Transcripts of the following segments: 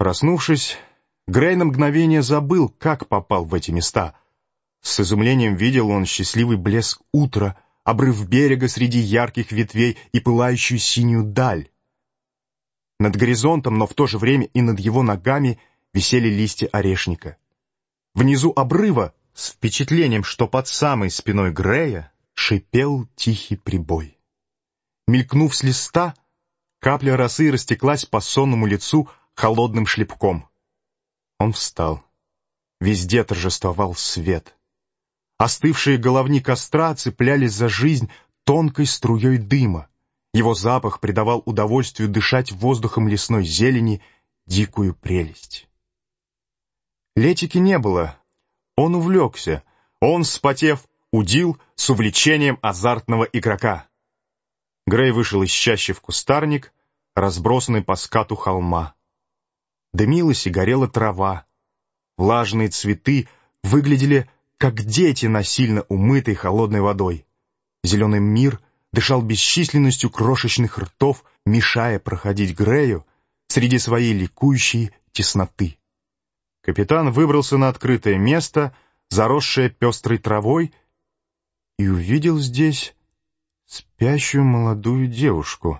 Проснувшись, Грей на мгновение забыл, как попал в эти места. С изумлением видел он счастливый блеск утра, обрыв берега среди ярких ветвей и пылающую синюю даль. Над горизонтом, но в то же время и над его ногами висели листья орешника. Внизу обрыва, с впечатлением, что под самой спиной Грея, шипел тихий прибой. Мелькнув с листа, капля росы растеклась по сонному лицу холодным шлепком. Он встал. Везде торжествовал свет. Остывшие головни костра цеплялись за жизнь тонкой струей дыма. Его запах придавал удовольствию дышать воздухом лесной зелени дикую прелесть. Летики не было. Он увлекся. Он, вспотев, удил с увлечением азартного игрока. Грей вышел из чащи в кустарник, разбросанный по скату холма. Дымилась и горела трава. Влажные цветы выглядели, как дети, насильно умытой холодной водой. Зеленый мир дышал бесчисленностью крошечных ртов, мешая проходить Грею среди своей ликующей тесноты. Капитан выбрался на открытое место, заросшее пестрой травой, и увидел здесь спящую молодую девушку.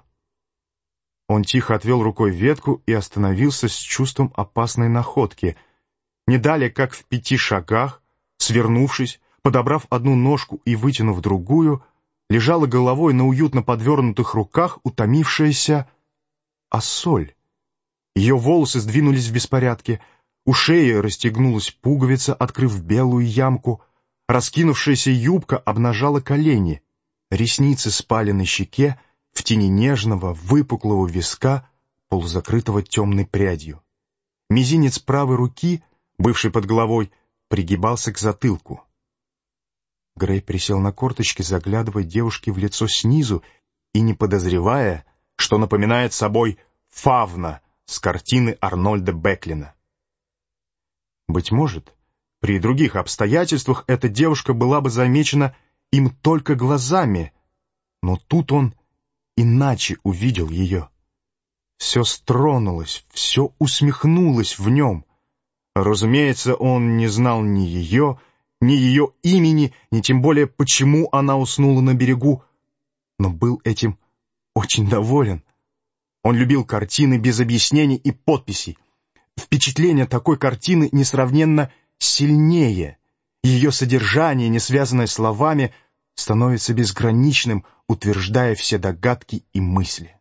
Он тихо отвел рукой ветку и остановился с чувством опасной находки. Не далее, как в 5 шагах, свернувшись, подобрав одну ножку и вытянув другую, лежала головой на уютно подвернутых руках утомившаяся Ассоль. Ее волосы сдвинулись в беспорядке, у шеи расстегнулась пуговица, открыв белую ямку, раскинувшаяся юбка обнажала колени, ресницы спали на щеке, в тени нежного, выпуклого виска, полузакрытого темной прядью. Мизинец правой руки, бывший под головой, пригибался к затылку. Грей присел на корточки, заглядывая девушке в лицо снизу и не подозревая, что напоминает собой фавна с картины Арнольда Беклина. Быть может, при других обстоятельствах эта девушка была бы замечена им только глазами, но тут он иначе увидел ее. Все стронулось, все усмехнулось в нем. Разумеется, он не знал ни ее имени, ни тем более, почему она уснула на берегу, но был этим очень доволен. Он любил картины без объяснений и подписей. Впечатление такой картины несравненно сильнее. Ее содержание, не связанное словами, становится безграничным, утверждая все догадки и мысли.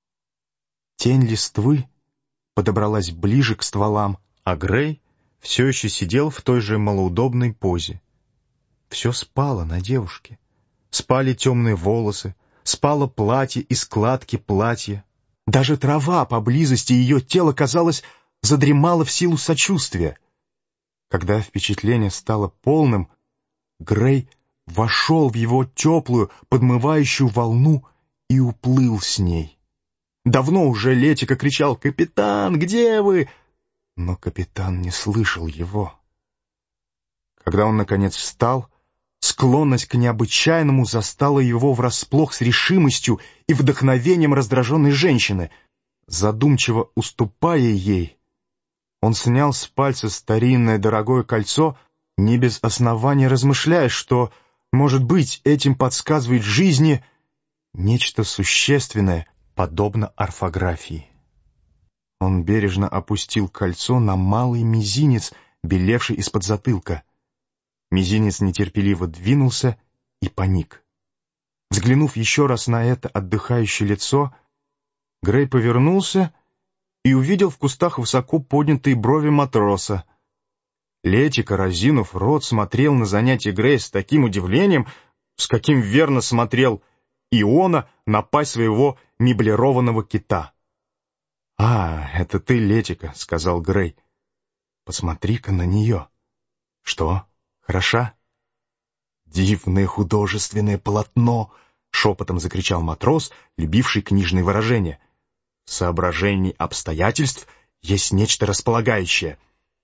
Тень листвы подобралась ближе к стволам, а Грей все еще сидел в той же малоудобной позе. Все спало на девушке. Спали темные волосы, спало платье и складки платья. Даже трава поблизости ее тела, казалось, задремала в силу сочувствия. Когда впечатление стало полным, Грей вошел в его теплую, подмывающую волну и уплыл с ней. Давно уже Летика кричал: «Капитан, где вы?» Но капитан не слышал его. Когда он, наконец, встал, склонность к необычайному застала его врасплох с решимостью и вдохновением раздраженной женщины. Задумчиво уступая ей, он снял с пальца старинное дорогое кольцо, не без основания размышляя, что, может быть, этим подсказывает жизни нечто существенное, подобно орфографии. Он бережно опустил кольцо на малый мизинец, белевший из-под затылка. Мизинец нетерпеливо двинулся и поник. Взглянув еще раз на это отдыхающее лицо, Грей повернулся и увидел в кустах высоко поднятые брови матроса. Летика, разинув рот, смотрел на занятие Грея с таким удивлением, с каким верно смотрел Иона на пасть своего меблированного кита. «А, это ты, Летика», — сказал Грей. «Посмотри-ка на нее. Что, хороша?» «Дивное художественное полотно!» — шепотом закричал матрос, любивший книжные выражения. «В соображении обстоятельств есть нечто располагающее.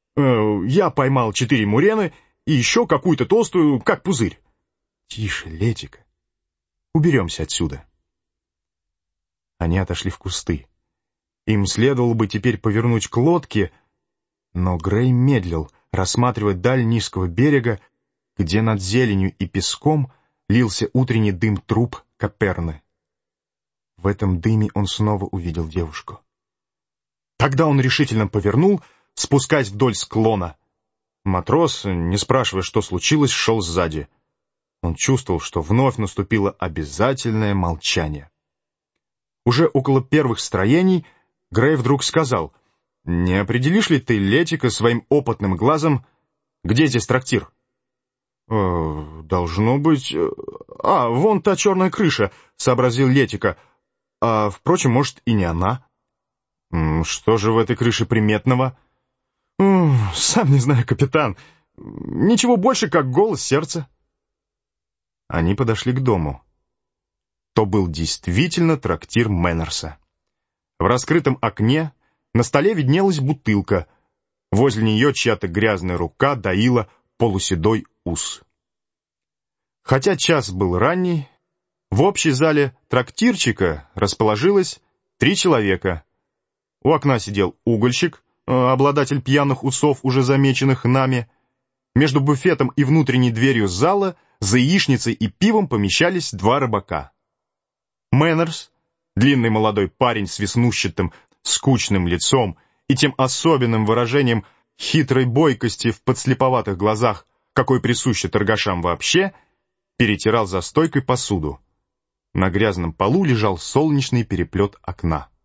Я поймал 4 мурены и еще какую-то толстую, как пузырь». «Тише, Летика. Уберемся отсюда». Они отошли в кусты. Им следовало бы теперь повернуть к лодке, но Грей медлил, рассматривая даль низкого берега, где над зеленью и песком лился утренний дым труб Коперны. В этом дыме он снова увидел девушку. Тогда он решительно повернул, спускаясь вдоль склона. Матрос, не спрашивая, что случилось, шел сзади. Он чувствовал, что вновь наступило обязательное молчание. Уже около первых строений Грей вдруг сказал: «Не определишь ли ты, Летика, своим опытным глазом, где здесь трактир?» «Должно быть... вон та черная крыша», — сообразил Летика. «Впрочем, может, и не она». «Что же в этой крыше приметного?» «Сам не знаю, капитан. Ничего больше, как голос сердца». Они подошли к дому. То был действительно трактир Мэннерса. В раскрытом окне на столе виднелась бутылка. Возле нее чья-то грязная рука доила полуседой ус. Хотя час был ранний, в общей зале трактирчика расположилось 3 человека. У окна сидел угольщик, обладатель пьяных усов, уже замеченных нами. Между буфетом и внутренней дверью зала за яичницей и пивом помещались 2 рыбака. Мэннерс, длинный молодой парень с веснушчатым, скучным лицом и тем особенным выражением хитрой бойкости в подслеповатых глазах, какой присуще торгашам вообще, перетирал за стойкой посуду. На грязном полу лежал солнечный переплет окна.